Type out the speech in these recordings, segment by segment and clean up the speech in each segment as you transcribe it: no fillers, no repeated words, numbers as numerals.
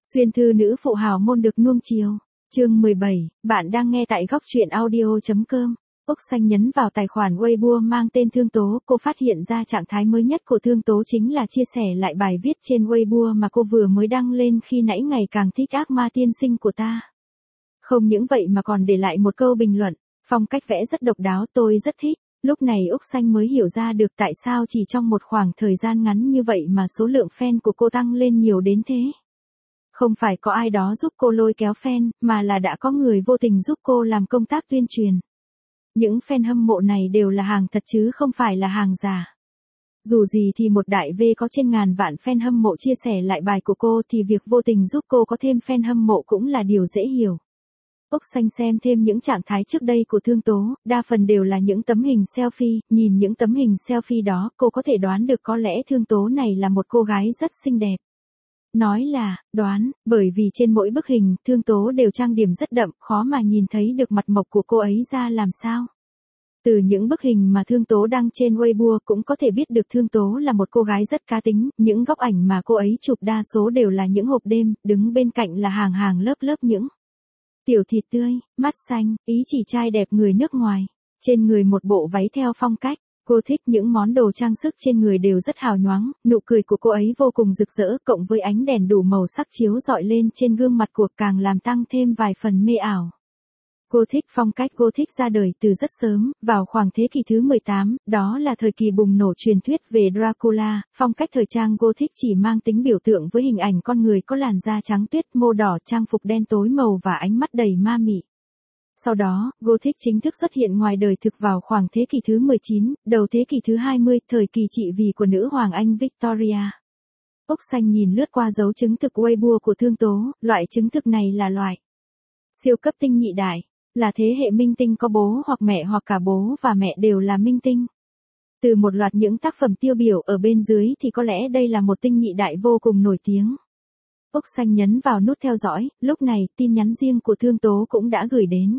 Xuyên thư nữ phụ hào môn được nuông chiều. Chương 17, bạn đang nghe tại góc truyện audio.com. Úc Xanh nhấn vào tài khoản Weibo mang tên Thương Tố, cô phát hiện ra trạng thái mới nhất của Thương Tố chính là chia sẻ lại bài viết trên Weibo mà cô vừa mới đăng lên khi nãy ngày càng thích ác ma tiên sinh của ta. Không những vậy mà còn để lại một câu bình luận, phong cách vẽ rất độc đáo tôi rất thích. Lúc này Úc Xanh mới hiểu ra được tại sao chỉ trong một khoảng thời gian ngắn như vậy mà số lượng fan của cô tăng lên nhiều đến thế. Không phải có ai đó giúp cô lôi kéo fan, mà là đã có người vô tình giúp cô làm công tác tuyên truyền. Những fan hâm mộ này đều là hàng thật chứ không phải là hàng giả. Dù gì thì một đại V có trên ngàn vạn fan hâm mộ chia sẻ lại bài của cô thì việc vô tình giúp cô có thêm fan hâm mộ cũng là điều dễ hiểu. Úc Xanh xem thêm những trạng thái trước đây của Thương Tố, đa phần đều là những tấm hình selfie, nhìn những tấm hình selfie đó cô có thể đoán được có lẽ Thương Tố này là một cô gái rất xinh đẹp. Nói là, đoán, bởi vì trên mỗi bức hình, Thương Tố đều trang điểm rất đậm, khó mà nhìn thấy được mặt mộc của cô ấy ra làm sao. Từ những bức hình mà Thương Tố đăng trên Weibo cũng có thể biết được Thương Tố là một cô gái rất cá tính, những góc ảnh mà cô ấy chụp đa số đều là những hộp đêm, đứng bên cạnh là hàng hàng lớp lớp những tiểu thịt tươi, mắt xanh, ý chỉ trai đẹp người nước ngoài. Trên người một bộ váy theo phong cách. Cô thích những món đồ trang sức trên người đều rất hào nhoáng, nụ cười của cô ấy vô cùng rực rỡ cộng với ánh đèn đủ màu sắc chiếu rọi lên trên gương mặt của càng làm tăng thêm vài phần mê ảo. Cô thích phong cách Gothic ra đời từ rất sớm, vào khoảng thế kỷ thứ 18, đó là thời kỳ bùng nổ truyền thuyết về Dracula, phong cách thời trang Gothic chỉ mang tính biểu tượng với hình ảnh con người có làn da trắng tuyết, mô đỏ, trang phục đen tối màu và ánh mắt đầy ma mị. Sau đó, Gothic chính thức xuất hiện ngoài đời thực vào khoảng thế kỷ thứ 19, đầu thế kỷ thứ 20, thời kỳ trị vì của nữ hoàng Anh Victoria. Úc Xanh nhìn lướt qua dấu chứng thực Weibo của Thương Tố, loại chứng thực này là loại siêu cấp tinh nhị đại, là thế hệ minh tinh có bố hoặc mẹ hoặc cả bố và mẹ đều là minh tinh. Từ một loạt những tác phẩm tiêu biểu ở bên dưới thì có lẽ đây là một tinh nhị đại vô cùng nổi tiếng. Úc Xanh nhấn vào nút theo dõi, lúc này tin nhắn riêng của Thương Tố cũng đã gửi đến.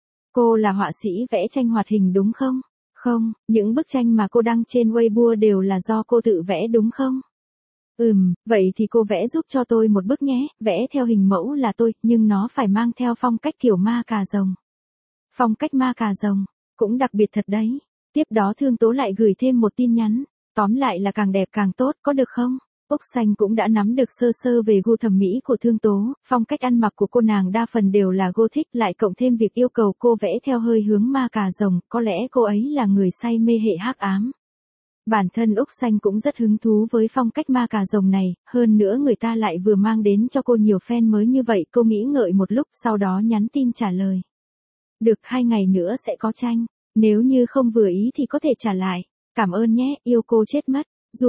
Cô là họa sĩ vẽ tranh hoạt hình đúng không? Không, những bức tranh mà cô đăng trên Weibo đều là do cô tự vẽ đúng không? Vậy thì cô vẽ giúp cho tôi một bức nhé, vẽ theo hình mẫu là tôi, nhưng nó phải mang theo phong cách kiểu ma cà rồng. Phong cách ma cà rồng, cũng đặc biệt thật đấy. Tiếp đó Thương Tố lại gửi thêm một tin nhắn, tóm lại là càng đẹp càng tốt, có được không? Úc Xanh cũng đã nắm được sơ sơ về gu thẩm mỹ của Thương Tố, phong cách ăn mặc của cô nàng đa phần đều là Gothic, lại cộng thêm việc yêu cầu cô vẽ theo hơi hướng ma cà rồng, có lẽ cô ấy là người say mê hệ hắc ám. Bản thân Úc Xanh cũng rất hứng thú với phong cách ma cà rồng này, hơn nữa người ta lại vừa mang đến cho cô nhiều fan mới như vậy, cô nghĩ ngợi một lúc sau đó nhắn tin trả lời. Được 2 ngày nữa sẽ có tranh, nếu như không vừa ý thì có thể trả lại, cảm ơn nhé, yêu cô chết mất.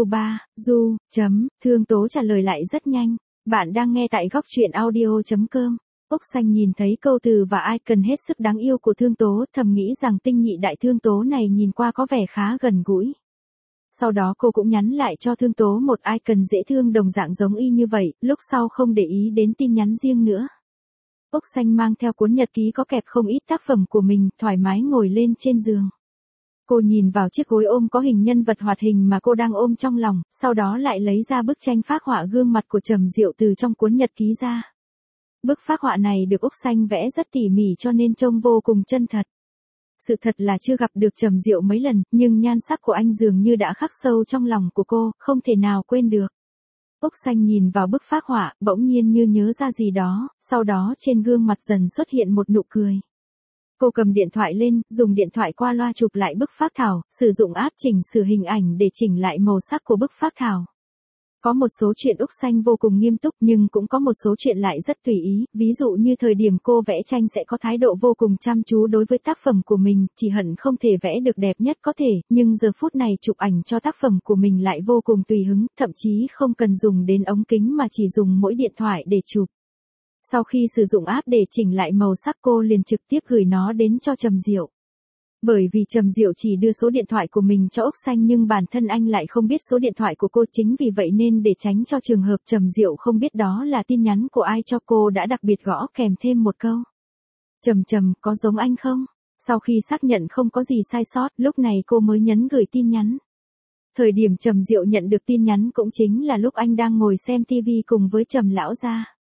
Thương Tố trả lời lại rất nhanh, bạn đang nghe tại góc truyện audio.com. Úc Xanh nhìn thấy câu từ và icon hết sức đáng yêu của Thương Tố, thầm nghĩ rằng tinh nhị đại Thương Tố này nhìn qua có vẻ khá gần gũi. Sau đó cô cũng nhắn lại cho Thương Tố một icon dễ thương đồng dạng giống y như vậy, lúc sau không để ý đến tin nhắn riêng nữa. Úc Xanh mang theo cuốn nhật ký có kẹp không ít tác phẩm của mình, thoải mái ngồi lên trên giường. Cô nhìn vào chiếc gối ôm có hình nhân vật hoạt hình mà cô đang ôm trong lòng, sau đó lại lấy ra bức tranh phác họa gương mặt của Trầm Diệu từ trong cuốn nhật ký ra. Bức phác họa này được Úc Xanh vẽ rất tỉ mỉ cho nên trông vô cùng chân thật. Sự thật là chưa gặp được Trầm Diệu mấy lần, nhưng nhan sắc của anh dường như đã khắc sâu trong lòng của cô, không thể nào quên được. Úc Xanh nhìn vào bức phác họa, bỗng nhiên như nhớ ra gì đó, sau đó trên gương mặt dần xuất hiện một nụ cười. Cô cầm điện thoại lên, dùng điện thoại qua loa chụp lại bức phác thảo, sử dụng app chỉnh sửa hình ảnh để chỉnh lại màu sắc của bức phác thảo. Có một số chuyện Úc Xanh vô cùng nghiêm túc nhưng cũng có một số chuyện lại rất tùy ý, ví dụ như thời điểm cô vẽ tranh sẽ có thái độ vô cùng chăm chú đối với tác phẩm của mình, chỉ hận không thể vẽ được đẹp nhất có thể, nhưng giờ phút này chụp ảnh cho tác phẩm của mình lại vô cùng tùy hứng, thậm chí không cần dùng đến ống kính mà chỉ dùng mỗi điện thoại để chụp. Sau khi sử dụng app để chỉnh lại màu sắc cô liền trực tiếp gửi nó đến cho Trầm Diệu. Bởi vì Trầm Diệu chỉ đưa số điện thoại của mình cho Úc Xanh nhưng bản thân anh lại không biết số điện thoại của cô, chính vì vậy nên để tránh cho trường hợp Trầm Diệu không biết đó là tin nhắn của ai cho cô đã đặc biệt gõ kèm thêm một câu. Trầm, có giống anh không? Sau khi xác nhận không có gì sai sót, lúc này cô mới nhấn gửi tin nhắn. Thời điểm Trầm Diệu nhận được tin nhắn cũng chính là lúc anh đang ngồi xem TV cùng với Trầm lão gia.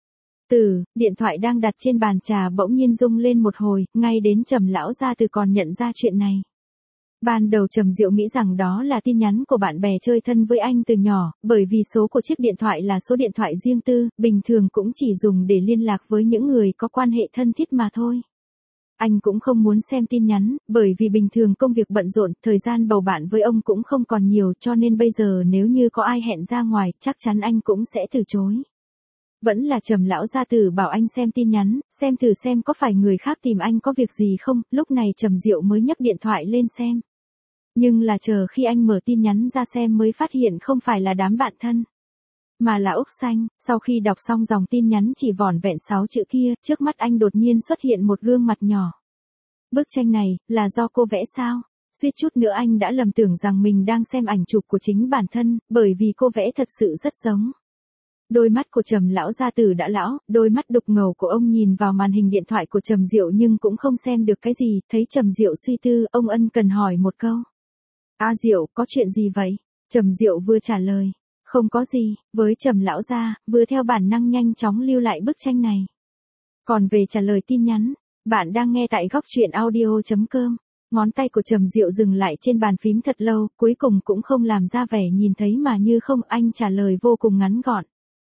Điện thoại đang đặt trên bàn trà bỗng nhiên rung lên một hồi, ngay đến Trầm lão gia tử còn nhận ra chuyện này. Ban đầu Trầm Diệu nghĩ rằng đó là tin nhắn của bạn bè chơi thân với anh từ nhỏ, bởi vì số của chiếc điện thoại là số điện thoại riêng tư, bình thường cũng chỉ dùng để liên lạc với những người có quan hệ thân thiết mà thôi. Anh cũng không muốn xem tin nhắn, bởi vì bình thường công việc bận rộn, thời gian bầu bạn với ông cũng không còn nhiều, cho nên bây giờ nếu như có ai hẹn ra ngoài, chắc chắn anh cũng sẽ từ chối. Vẫn là Trầm lão gia tử bảo anh xem tin nhắn, xem thử xem có phải người khác tìm anh có việc gì không, lúc này Trầm Diệu mới nhấc điện thoại lên xem. Nhưng là chờ khi anh mở tin nhắn ra xem mới phát hiện không phải là đám bạn thân, mà là Úc Xanh. Sau khi đọc xong dòng tin nhắn chỉ vỏn vẹn 6 chữ kia, trước mắt anh đột nhiên xuất hiện một gương mặt nhỏ. Bức tranh này, là do cô vẽ sao? Suýt chút nữa anh đã lầm tưởng rằng mình đang xem ảnh chụp của chính bản thân, bởi vì cô vẽ thật sự rất giống. Đôi mắt của Trầm lão gia tử đã lão, đôi mắt đục ngầu của ông nhìn vào màn hình điện thoại của Trầm Diệu nhưng cũng không xem được cái gì, thấy Trầm Diệu suy tư, ông ân cần hỏi một câu. Diệu, có chuyện gì vậy? Trầm Diệu vừa trả lời, không có gì, với Trầm lão gia, vừa theo bản năng nhanh chóng lưu lại bức tranh này. Còn về trả lời tin nhắn, bạn đang nghe tại góc truyện audio.com. Ngón tay của Trầm Diệu dừng lại trên bàn phím thật lâu, cuối cùng cũng không làm ra vẻ nhìn thấy mà như không, anh trả lời vô cùng ngắn gọn.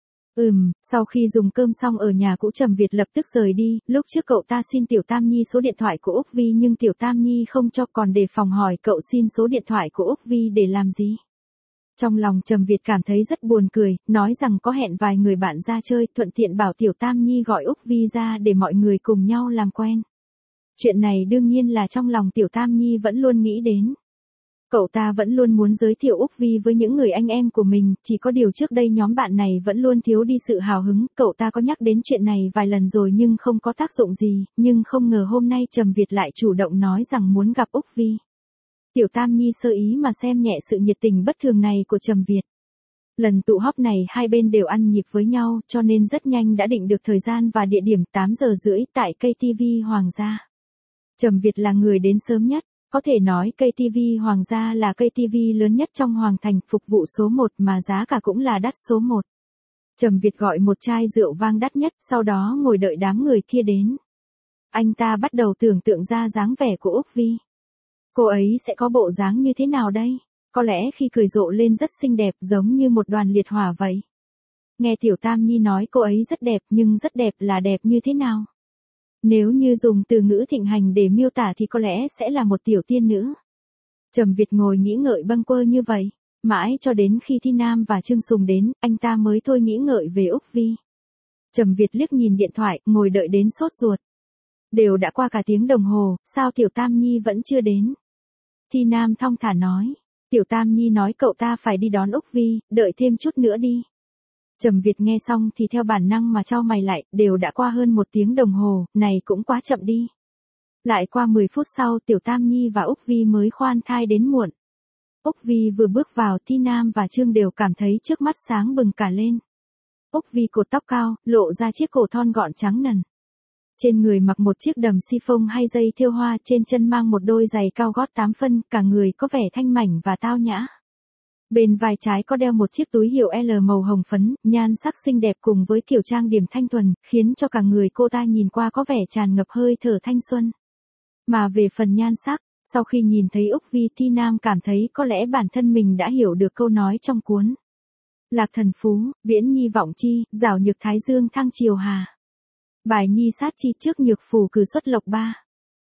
Sau khi dùng cơm xong ở nhà cũ Trầm Việt lập tức rời đi, lúc trước cậu ta xin Tiểu Tam Nhi số điện thoại của Úc Vi nhưng Tiểu Tam Nhi không cho, còn đề phòng hỏi cậu xin số điện thoại của Úc Vi để làm gì. Trong lòng Trầm Việt cảm thấy rất buồn cười, nói rằng có hẹn vài người bạn ra chơi, thuận tiện bảo Tiểu Tam Nhi gọi Úc Vi ra để mọi người cùng nhau làm quen. Chuyện này đương nhiên là trong lòng Tiểu Tam Nhi vẫn luôn nghĩ đến. Cậu ta vẫn luôn muốn giới thiệu Úc Vi với những người anh em của mình, chỉ có điều trước đây nhóm bạn này vẫn luôn thiếu đi sự hào hứng, cậu ta có nhắc đến chuyện này vài lần rồi nhưng không có tác dụng gì, nhưng không ngờ hôm nay Trầm Việt lại chủ động nói rằng muốn gặp Úc Vi. Tiểu Tam Nhi sơ ý mà xem nhẹ sự nhiệt tình bất thường này của Trầm Việt. Lần tụ họp này hai bên đều ăn nhịp với nhau, cho nên rất nhanh đã định được thời gian và địa điểm 8:30 tại KTV Hoàng gia. Trầm Việt là người đến sớm nhất. Có thể nói KTV Hoàng gia là KTV lớn nhất trong Hoàng thành, phục vụ số 1 mà giá cả cũng là đắt số 1. Trầm Việt gọi một chai rượu vang đắt nhất, sau đó ngồi đợi đám người kia đến. Anh ta bắt đầu tưởng tượng ra dáng vẻ của Úc Vi. Cô ấy sẽ có bộ dáng như thế nào đây? Có lẽ khi cười rộ lên rất xinh đẹp, giống như một đoàn liệt hỏa vậy. Nghe Tiểu Tam Nhi nói cô ấy rất đẹp, nhưng rất đẹp là đẹp như thế nào? Nếu như dùng từ ngữ thịnh hành để miêu tả thì có lẽ sẽ là một tiểu tiên nữ. Trầm Việt ngồi nghĩ ngợi bâng quơ như vậy, mãi cho đến khi Thi Nam và Trương Sùng đến, anh ta mới thôi nghĩ ngợi về Úc Vi. Trầm Việt liếc nhìn điện thoại, ngồi đợi đến sốt ruột. Đều đã qua cả tiếng đồng hồ, sao Tiểu Tam Nhi vẫn chưa đến? Thi Nam thong thả nói. Tiểu Tam Nhi nói cậu ta phải đi đón Úc Vi, đợi thêm chút nữa đi. Trầm Việt nghe xong thì theo bản năng mà chau mày lại, đều đã qua hơn 1 tiếng đồng hồ, này cũng quá chậm đi. Lại qua 10 phút sau Tiểu Tam Nhi và Úc Vi mới khoan thai đến muộn. Úc Vi vừa bước vào, Thi Nam và Trương đều cảm thấy trước mắt sáng bừng cả lên. Úc Vi cột tóc cao, lộ ra chiếc cổ thon gọn trắng nần. Trên người mặc một chiếc đầm chiffon hay dây thêu hoa, trên chân mang một đôi giày cao gót 8 phân, cả người có vẻ thanh mảnh và tao nhã. Bên vai trái có đeo một chiếc túi hiệu L màu hồng phấn, nhan sắc xinh đẹp cùng với kiểu trang điểm thanh thuần, khiến cho cả người cô ta nhìn qua có vẻ tràn ngập hơi thở thanh xuân. Mà về phần nhan sắc, sau khi nhìn thấy Úc Vi, Thi Nam cảm thấy có lẽ bản thân mình đã hiểu được câu nói trong cuốn. Lạc thần phú, viễn nhi vọng chi, rảo nhược thái dương thăng triều hà. Bài nhi sát chi trước nhược phù cử xuất lộc ba.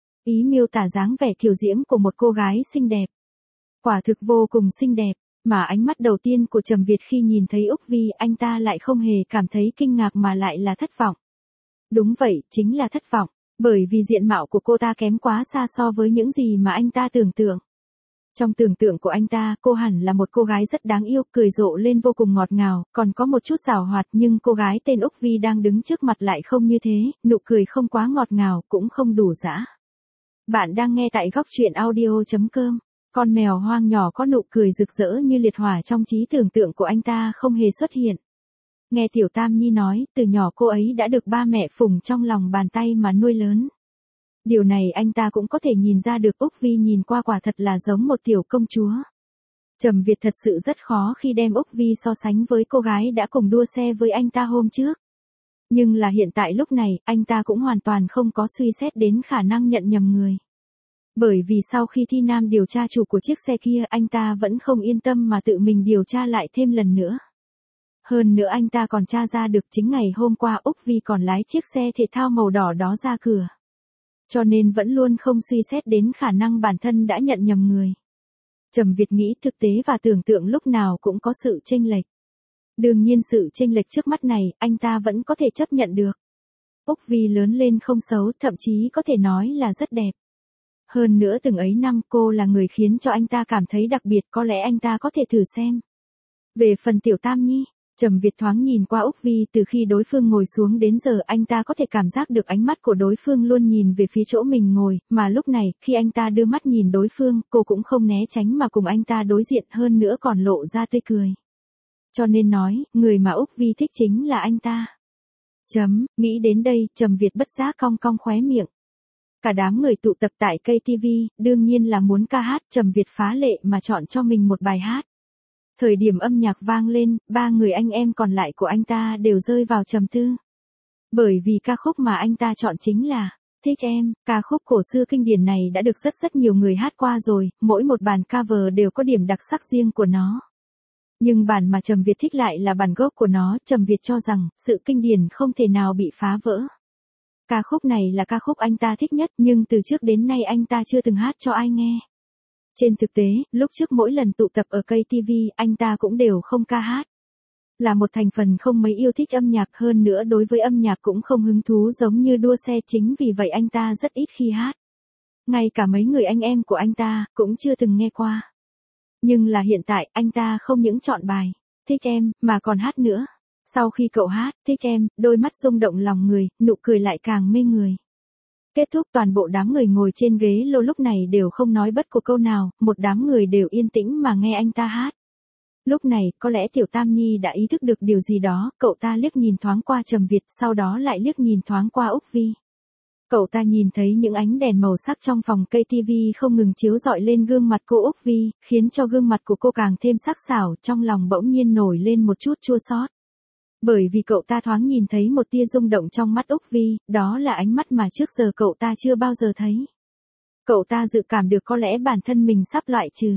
Ý miêu tả dáng vẻ kiều diễm của một cô gái xinh đẹp. Quả thực vô cùng xinh đẹp. Mà ánh mắt đầu tiên của Trầm Việt khi nhìn thấy Úc Vi, anh ta lại không hề cảm thấy kinh ngạc mà lại là thất vọng. Đúng vậy, chính là thất vọng, bởi vì diện mạo của cô ta kém quá xa so với những gì mà anh ta tưởng tượng. Trong tưởng tượng của anh ta, cô hẳn là một cô gái rất đáng yêu, cười rộ lên vô cùng ngọt ngào, còn có một chút giảo hoạt, nhưng cô gái tên Úc Vi đang đứng trước mặt lại không như thế, nụ cười không quá ngọt ngào, cũng không đủ dã. Bạn đang nghe tại góc truyện audio.com. Con mèo hoang nhỏ có nụ cười rực rỡ như liệt hỏa trong trí tưởng tượng của anh ta không hề xuất hiện. Nghe Tiểu Tam Nhi nói, từ nhỏ cô ấy đã được ba mẹ phụng trong lòng bàn tay mà nuôi lớn. Điều này anh ta cũng có thể nhìn ra được. Úc Vi nhìn qua quả thật là giống một tiểu công chúa. Trầm Việt thật sự rất khó khi đem Úc Vi so sánh với cô gái đã cùng đua xe với anh ta hôm trước. Nhưng là hiện tại lúc này, anh ta cũng hoàn toàn không có suy xét đến khả năng nhận nhầm người. Bởi vì sau khi Thi Nam điều tra chủ của chiếc xe kia, anh ta vẫn không yên tâm mà tự mình điều tra lại thêm lần nữa. Hơn nữa anh ta còn tra ra được chính ngày hôm qua Úc Vi còn lái chiếc xe thể thao màu đỏ đó ra cửa. Cho nên vẫn luôn không suy xét đến khả năng bản thân đã nhận nhầm người. Trầm Việt nghĩ thực tế và tưởng tượng lúc nào cũng có sự chênh lệch. Đương nhiên sự chênh lệch trước mắt này, anh ta vẫn có thể chấp nhận được. Úc Vi lớn lên không xấu, thậm chí có thể nói là rất đẹp. Hơn nữa từng ấy năm cô là người khiến cho anh ta cảm thấy đặc biệt, có lẽ anh ta có thể thử xem. Về phần Tiểu Tam Nhi, Trầm Việt thoáng nhìn qua Úc Vi từ khi đối phương ngồi xuống đến giờ anh ta có thể cảm giác được ánh mắt của đối phương luôn nhìn về phía chỗ mình ngồi, mà lúc này, khi anh ta đưa mắt nhìn đối phương, cô cũng không né tránh mà cùng anh ta đối diện hơn nữa còn lộ ra tươi cười. Cho nên nói, người mà Úc Vi thích chính là anh ta. Nghĩ đến đây, Trầm Việt bất giác cong cong khóe miệng. Cả đám người tụ tập tại KTV, đương nhiên là muốn ca hát, Trầm Việt phá lệ mà chọn cho mình một bài hát. Thời điểm âm nhạc vang lên, ba người anh em còn lại của anh ta đều rơi vào trầm tư. Bởi vì ca khúc mà anh ta chọn chính là Thích Em, ca khúc cổ xưa kinh điển này đã được rất nhiều người hát qua rồi, mỗi một bản cover đều có điểm đặc sắc riêng của nó. Nhưng bản mà Trầm Việt thích lại là bản gốc của nó, Trầm Việt cho rằng, sự kinh điển không thể nào bị phá vỡ. Ca khúc này là ca khúc anh ta thích nhất, nhưng từ trước đến nay anh ta chưa từng hát cho ai nghe. Trên thực tế, lúc trước mỗi lần tụ tập ở KTV, anh ta cũng đều không ca hát. Là một thành phần không mấy yêu thích âm nhạc, hơn nữa đối với âm nhạc cũng không hứng thú giống như đua xe, chính vì vậy anh ta rất ít khi hát. Ngay cả mấy người anh em của anh ta, cũng chưa từng nghe qua. Nhưng là hiện tại, anh ta không những chọn bài Thích Em, mà còn hát nữa. Sau khi cậu hát Thích Em, đôi mắt rung động lòng người, nụ cười lại càng mê người. Kết thúc toàn bộ đám người ngồi trên ghế lô lúc này đều không nói bất một câu nào, một đám người đều yên tĩnh mà nghe anh ta hát. Lúc này, có lẽ Tiểu Tam Nhi đã ý thức được điều gì đó, cậu ta liếc nhìn thoáng qua Trầm Việt, sau đó lại liếc nhìn thoáng qua Úc Vi. Cậu ta nhìn thấy những ánh đèn màu sắc trong phòng KTV không ngừng chiếu rọi lên gương mặt cô Úc Vi, khiến cho gương mặt của cô càng thêm sắc sảo, trong lòng bỗng nhiên nổi lên một chút chua xót. Bởi vì cậu ta thoáng nhìn thấy một tia rung động trong mắt Úc Vi, đó là ánh mắt mà trước giờ cậu ta chưa bao giờ thấy. Cậu ta dự cảm được có lẽ bản thân mình sắp loại trừ.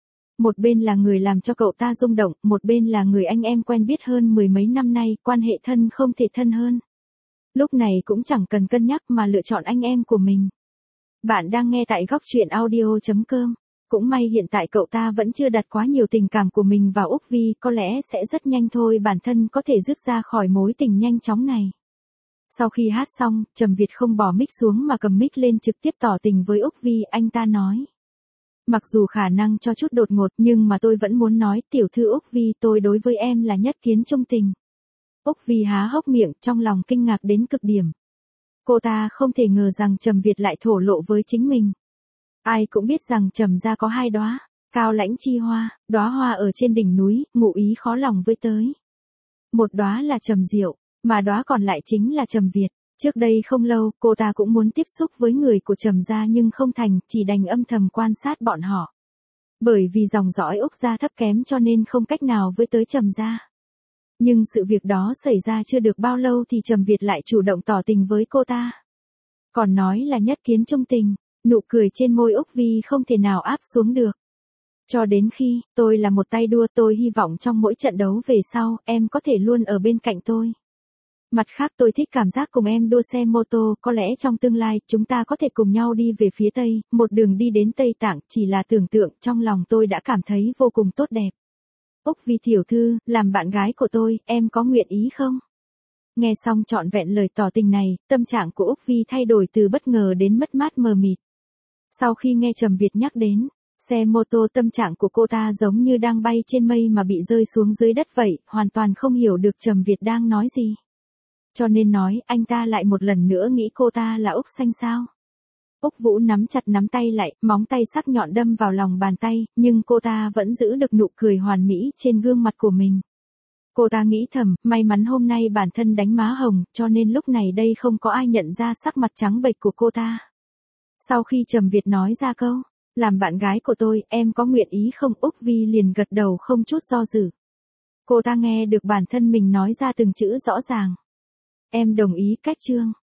Một bên là người làm cho cậu ta rung động, một bên là người anh em quen biết hơn mười mấy năm nay, quan hệ thân không thể thân hơn. Lúc này cũng chẳng cần cân nhắc mà lựa chọn anh em của mình. Bạn đang nghe tại góc truyện audio.com. Cũng may hiện tại cậu ta vẫn chưa đặt quá nhiều tình cảm của mình vào Úc Vi, có lẽ sẽ rất nhanh thôi bản thân có thể dứt ra khỏi mối tình nhanh chóng này. Sau khi hát xong, Trầm Việt không bỏ mic xuống mà cầm mic lên trực tiếp tỏ tình với Úc Vi, anh ta nói. Mặc dù khả năng cho chút đột ngột nhưng mà tôi vẫn muốn nói, tiểu thư Úc Vi, tôi đối với em là nhất kiến trung tình. Úc Vi há hốc miệng, trong lòng kinh ngạc đến cực điểm. Cô ta không thể ngờ rằng Trầm Việt lại thổ lộ với chính mình. Ai cũng biết rằng Trầm gia có hai đóa cao lãnh chi hoa, đóa hoa ở trên đỉnh núi, ngụ ý khó lòng với tới. Một đóa là Trầm Diệu, mà đóa còn lại chính là Trầm Việt. Trước đây không lâu, cô ta cũng muốn tiếp xúc với người của Trầm gia nhưng không thành, chỉ đành âm thầm quan sát bọn họ. Bởi vì dòng dõi Úc gia thấp kém cho nên không cách nào với tới Trầm gia. Nhưng sự việc đó xảy ra chưa được bao lâu thì Trầm Việt lại chủ động tỏ tình với cô ta. Còn nói là nhất kiến trung tình, nụ cười trên môi Úc Vi không thể nào áp xuống được. Cho đến khi, tôi là một tay đua, tôi hy vọng trong mỗi trận đấu về sau, em có thể luôn ở bên cạnh tôi. Mặt khác tôi thích cảm giác cùng em đua xe mô tô, có lẽ trong tương lai, chúng ta có thể cùng nhau đi về phía Tây, một đường đi đến Tây Tạng, chỉ là tưởng tượng, trong lòng tôi đã cảm thấy vô cùng tốt đẹp. Úc Vi tiểu thư, làm bạn gái của tôi, em có nguyện ý không? Nghe xong trọn vẹn lời tỏ tình này, tâm trạng của Úc Vi thay đổi từ bất ngờ đến mất mát mờ mịt. Sau khi nghe Trầm Việt nhắc đến xe mô tô, tâm trạng của cô ta giống như đang bay trên mây mà bị rơi xuống dưới đất vậy, hoàn toàn không hiểu được Trầm Việt đang nói gì. Cho nên nói, anh ta lại một lần nữa nghĩ cô ta là Úc Xanh sao? Úc Vũ nắm chặt nắm tay lại, móng tay sắc nhọn đâm vào lòng bàn tay, nhưng cô ta vẫn giữ được nụ cười hoàn mỹ trên gương mặt của mình. Cô ta nghĩ thầm, may mắn hôm nay bản thân đánh má hồng, cho nên lúc này đây không có ai nhận ra sắc mặt trắng bệch của cô ta. Sau khi Trầm Việt nói ra câu, làm bạn gái của tôi, em có nguyện ý không? Úc Vi liền gật đầu không chút do dự. Cô ta nghe được bản thân mình nói ra từng chữ rõ ràng. Em đồng ý cách Trương.